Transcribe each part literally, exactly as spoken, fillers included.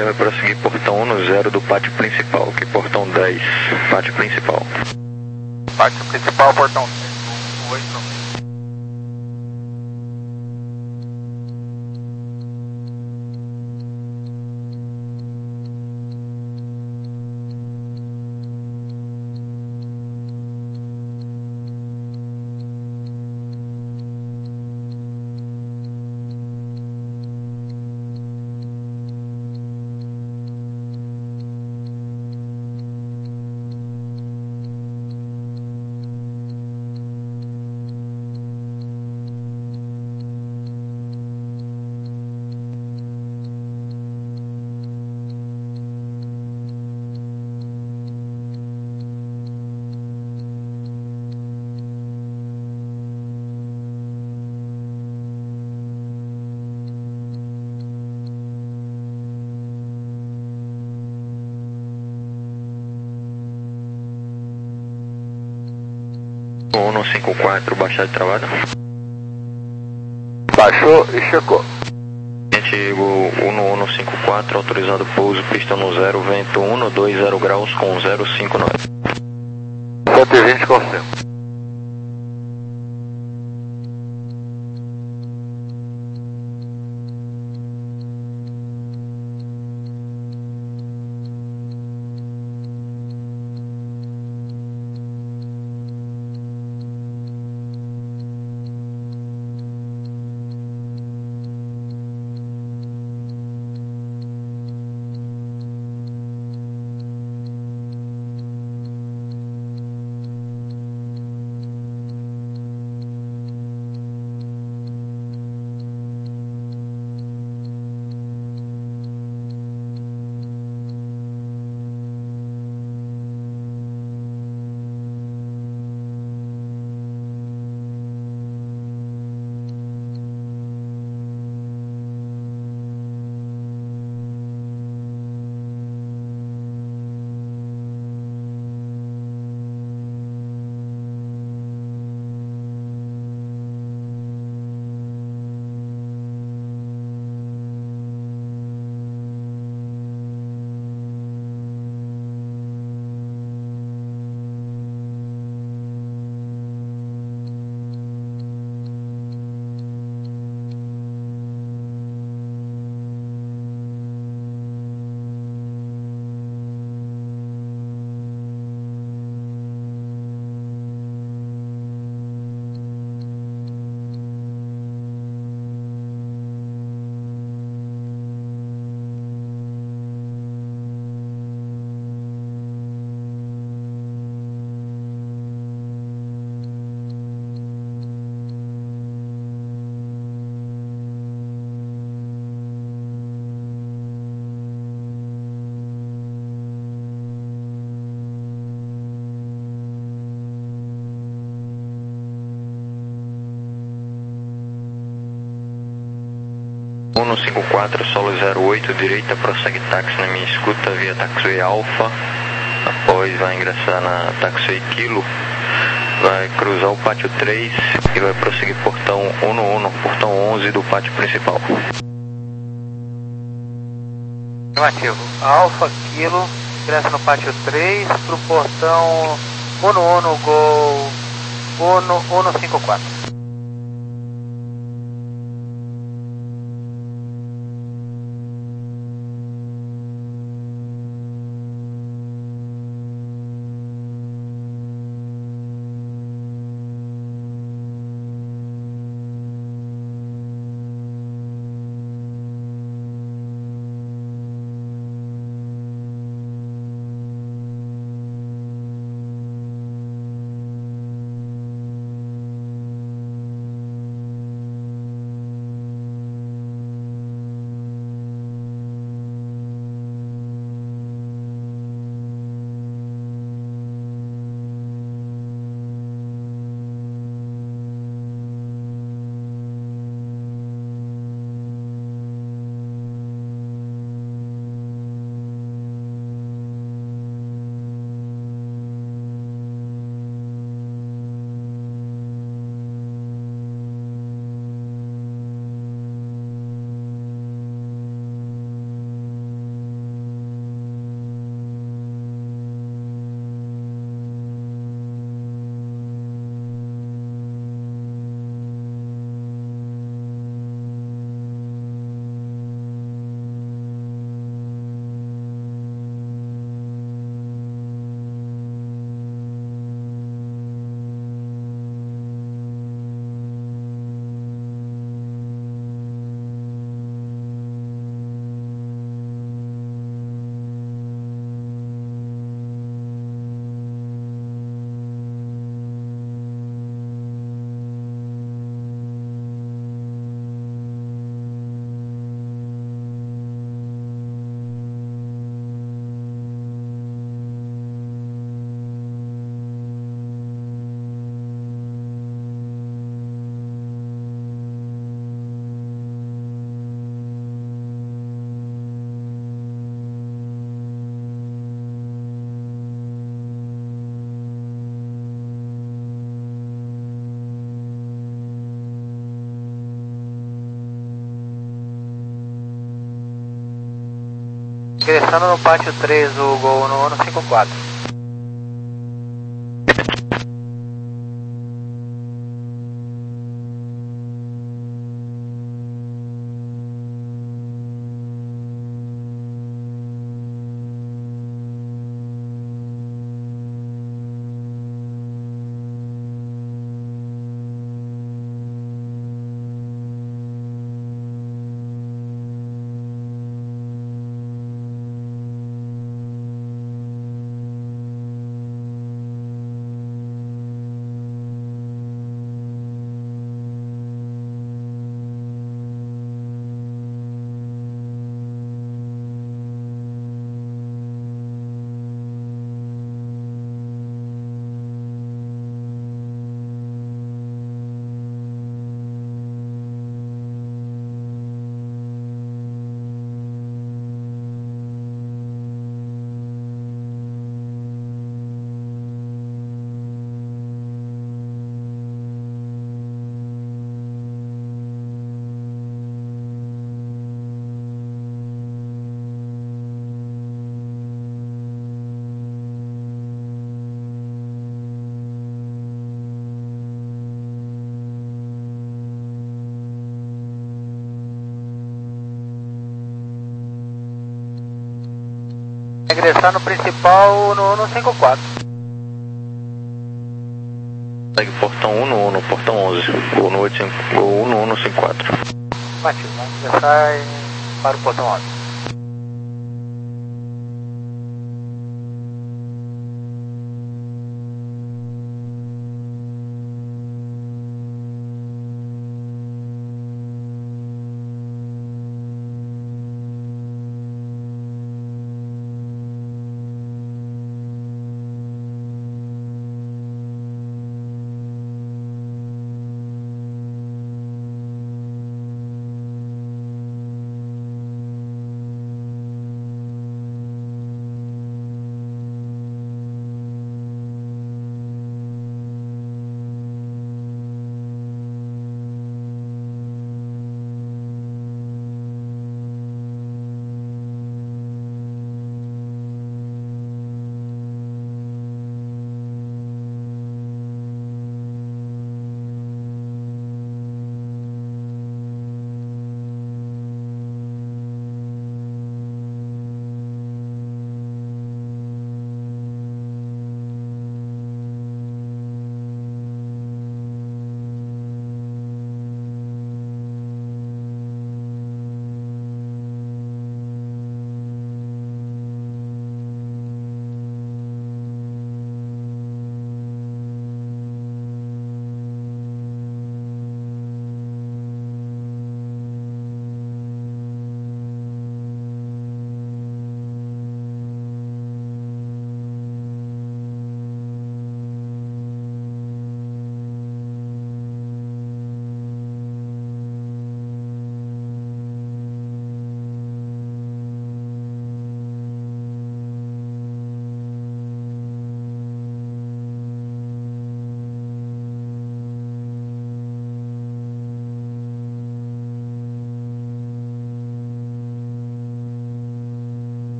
Aí vai prosseguir portão um no zero do pátio principal, que portão dez, pátio principal. Pátio principal, portão oito. um no cinco quatro, baixar de travada. Baixou e chegou. Chego um no um no cinco quatro, autorizado pouso, pista no zero, vento um no dois zero graus com zero cinco nove. cento e vinte com cinco. um no cinco quatro, solo zero oito, direita, prossegue táxi na minha escuta via taxiway Alfa. Após vai ingressar na taxiway Kilo, vai cruzar o pátio três e vai prosseguir portão um no um, portão onze do pátio principal. Afirmativo. Alfa Kilo, ingressa no pátio três pro portão um no um, gol um no cinco quatro. Ingressando no pátio três, o Gol no ano cinquenta e quatro. Ingressar no principal no ano cinquenta e quatro. Segue portão um no Uno, portão onze. Gol no oito cinco, Gol um no Uno cinquenta e quatro. Batido, vamos ingressar e para o portão onze.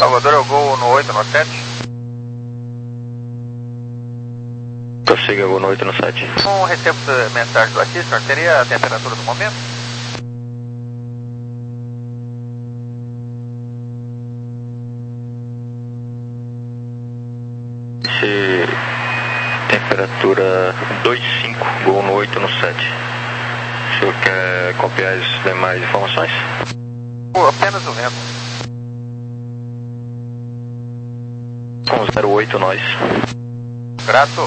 Salvador, eu vou no oito, no sete. Prossiga, vou no oito no sete. Não recebo mensagem do assistente, teria a temperatura do momento? Se temperatura dois cinco, vou no oito no sete. O senhor quer copiar as demais informações? Pô, apenas o vento. Com zero oito nós. Grato.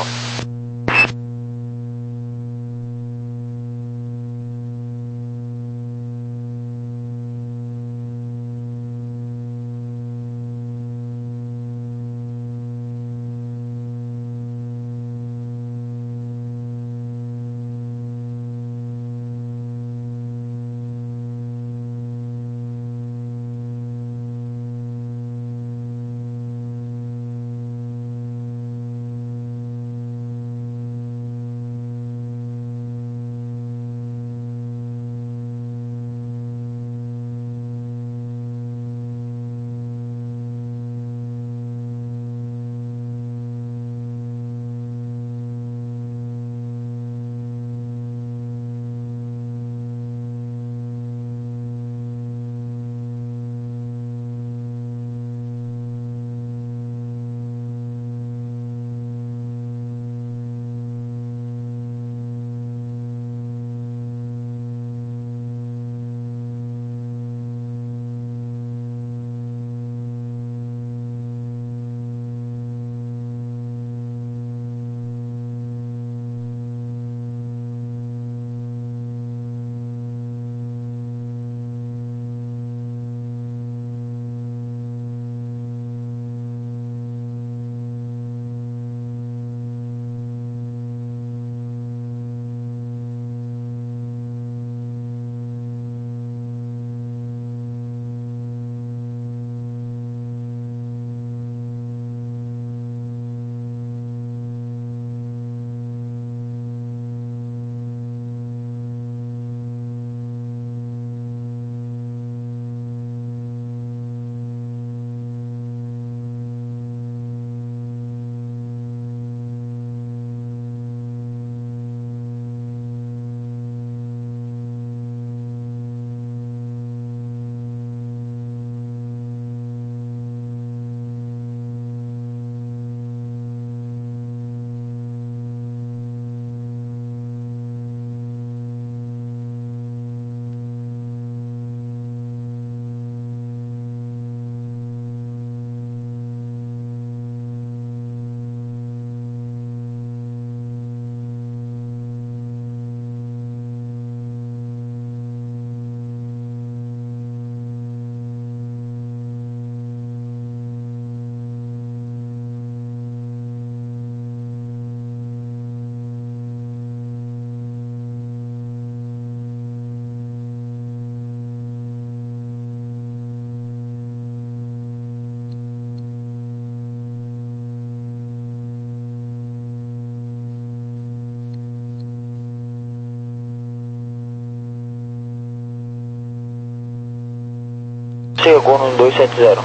Chegou no dois sete zero.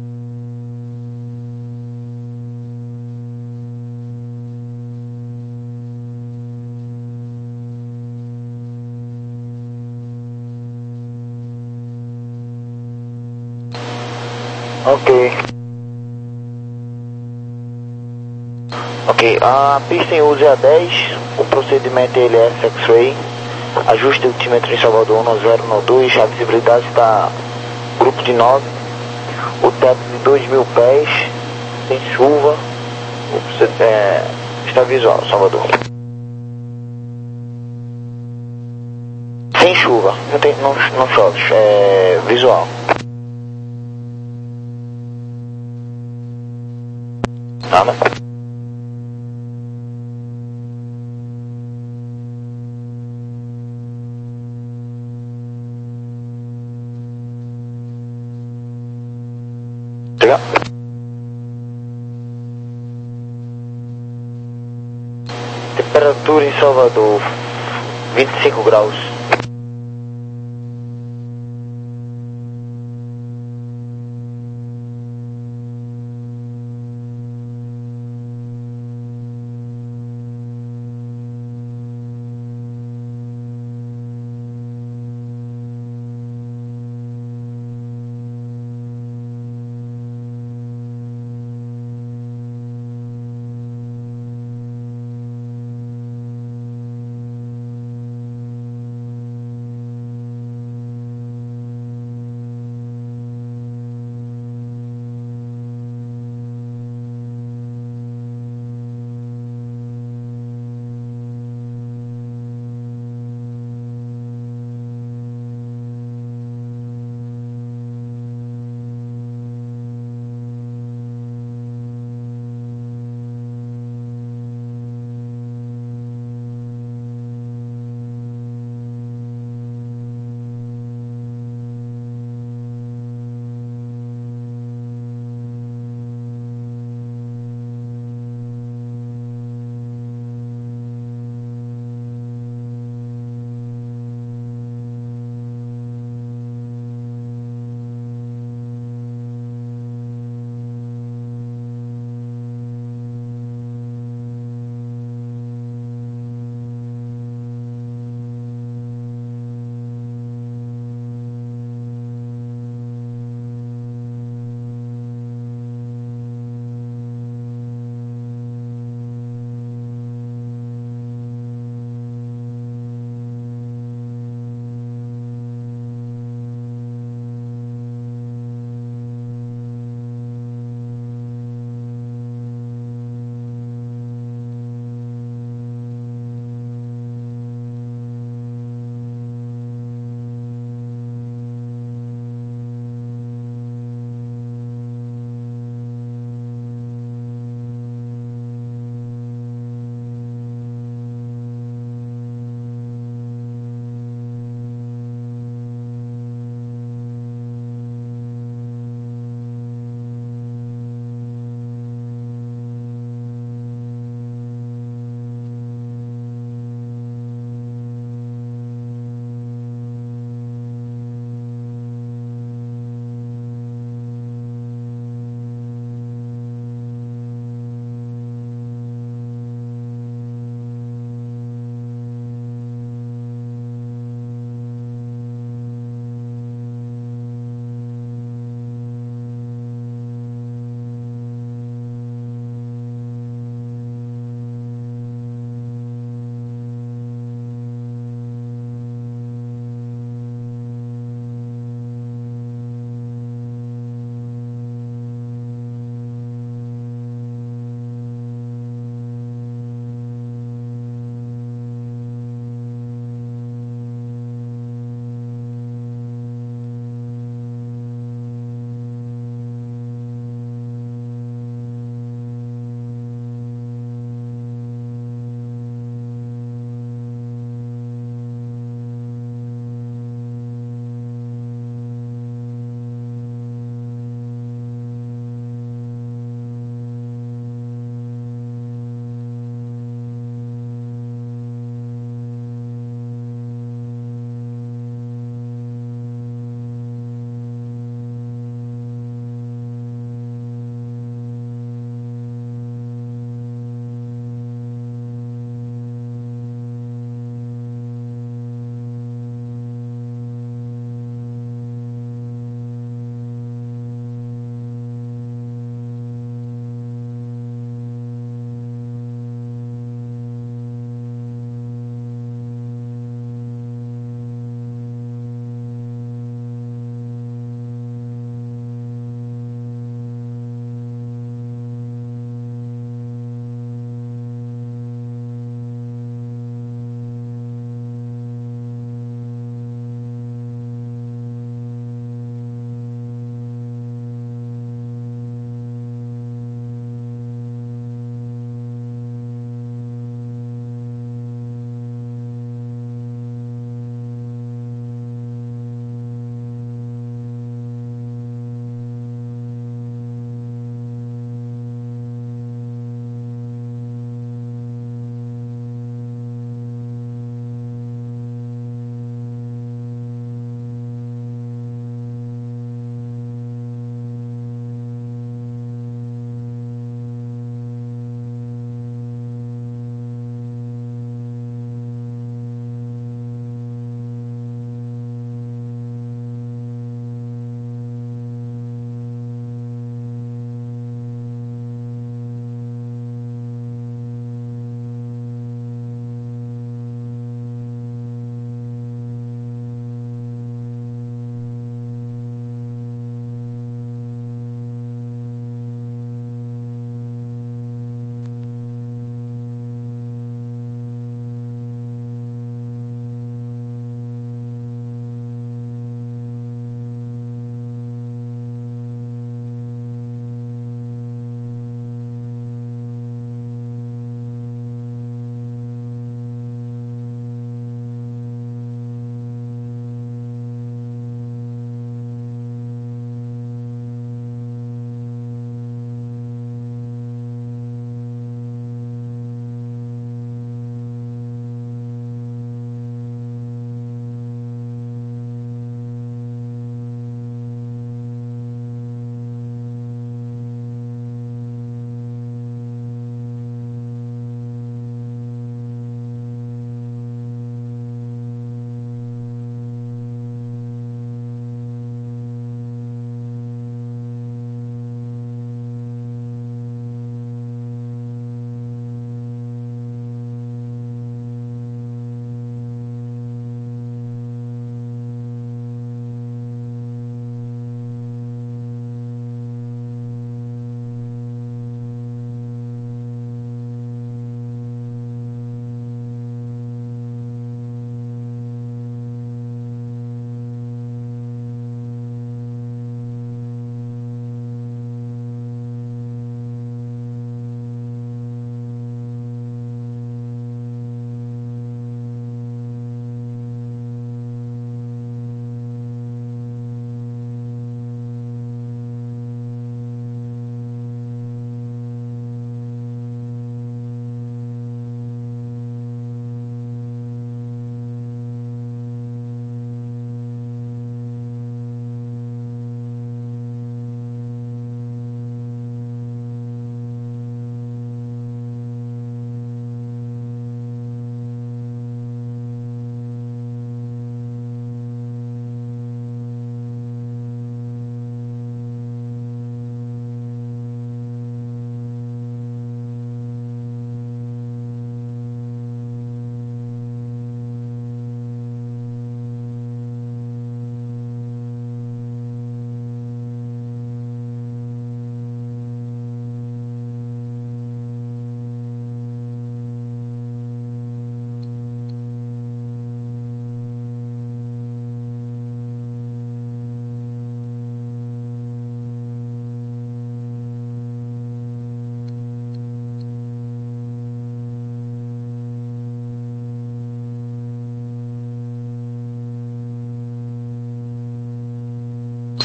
Ok. Ok, a pista em uso é a dez, o procedimento é L S X-Ray, ajuste de altímetro em Salvador um zero nove dois, a visibilidade está grupo de nove, o teto de dois mil pés, sem chuva, o, é, está visual, Salvador. Sem chuva, não, tem, não, não chove, é visual. Nada. Legal. Temperatura em Salvador, vinte e cinco graus.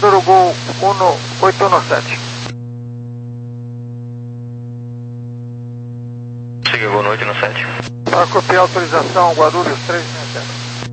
Vitor Gol um oito um sete. Siga Gol oito no sete. Para copiar a autorização, Guarulhos três seis zero.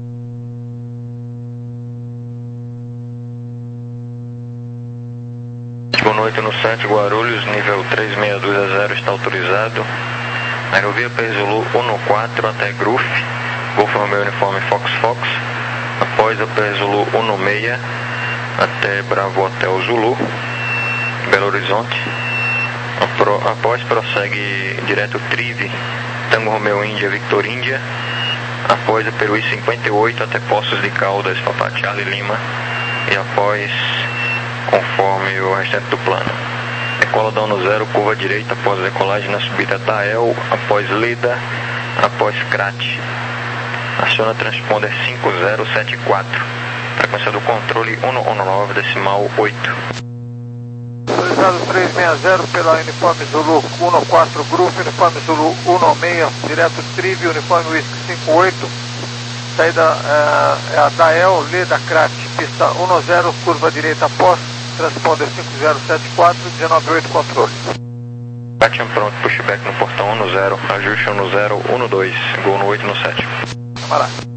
Gol oito no sete, Guarulhos, nível três seis dois a zero está autorizado. Aerovia P Zulu um quatro até Gruf, Golf Romeo Uniforme Fox Fox. Após a P Zulu um seis até Bravo Hotel Zulu, Belo Horizonte. Após prossegue direto Trive, Tango Romeo Índia, Victor Índia. Após a Peruí cinquenta e oito até Poços de Caldas, Papa Charlie Lima. E após, conforme o restante do plano. Decola down no zero, curva direita após decolagem na subida Tael, após Leda, após Crat. Aciona transponder cinco zero sete quatro. Frequência do controle um um nove decimal oito. Autorizado três seis zero pela Uniforme Zulu um quatro Grupo, Uniforme Zulu um seis, direto Trive, Uniforme Whisky cinco oito. Saída é, é a Dael, Leda, Crat, pista um zero, curva direita após, transponder cinco zero sete quatro, dezenove oito controle. Batiam pronto, pushback no portão um zero, ajuste um zero um dois, Gol no oito no sete. Camarada.